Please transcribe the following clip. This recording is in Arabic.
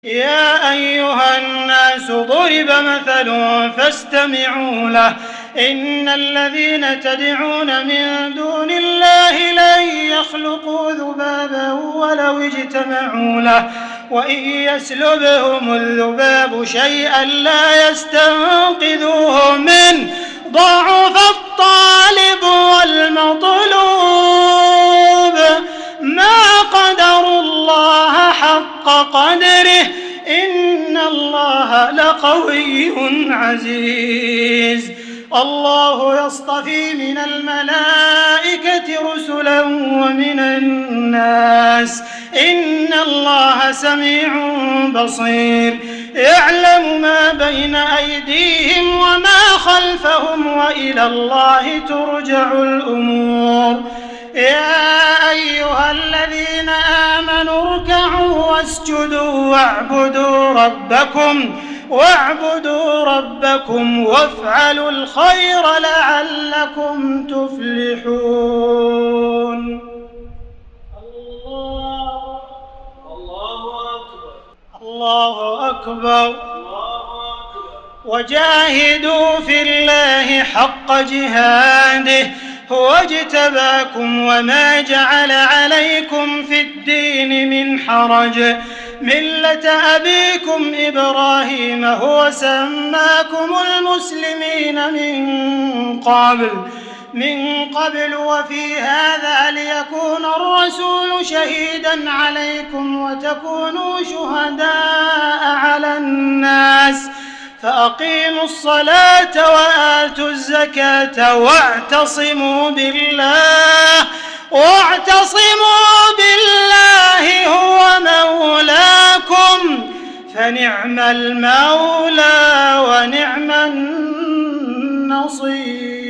يا أيها الناس ضرب مثل فاستمعوا له إن الذين تدعون من دون الله لن يخلقوا ذبابا ولو اجتمعوا له وإن يسلبهم الذباب شيئا لا يستنقذوه منه ضعف الطالب والمطلوب ما قدروا الله حق قدره إن الله لقوي عزيز الله يصطفي من الملائكة رسلا ومن الناس إن الله سميع بصير يعلم ما بين أيديهم وما خلفهم وإلى الله ترجع الأمور يا أيها الذين آمنوا اركعوا واسجدوا واعبدوا ربكم وافعلوا الخير لعلكم تفلحون الله أكبر وجاهدوا في الله حق جهاده هو اجتباكم وما جعل عليكم في الدين من حرج ملة أبيكم إبراهيم هو سماكم المسلمين من قبل وفي هذا ليكون الرسول شهيدا عليكم وتكونوا شهداء على الناس فأقيموا الصلاة وآتوا الزكاة واعتصموا بالله هو مولاكم فنعم المولى ونعم النصير.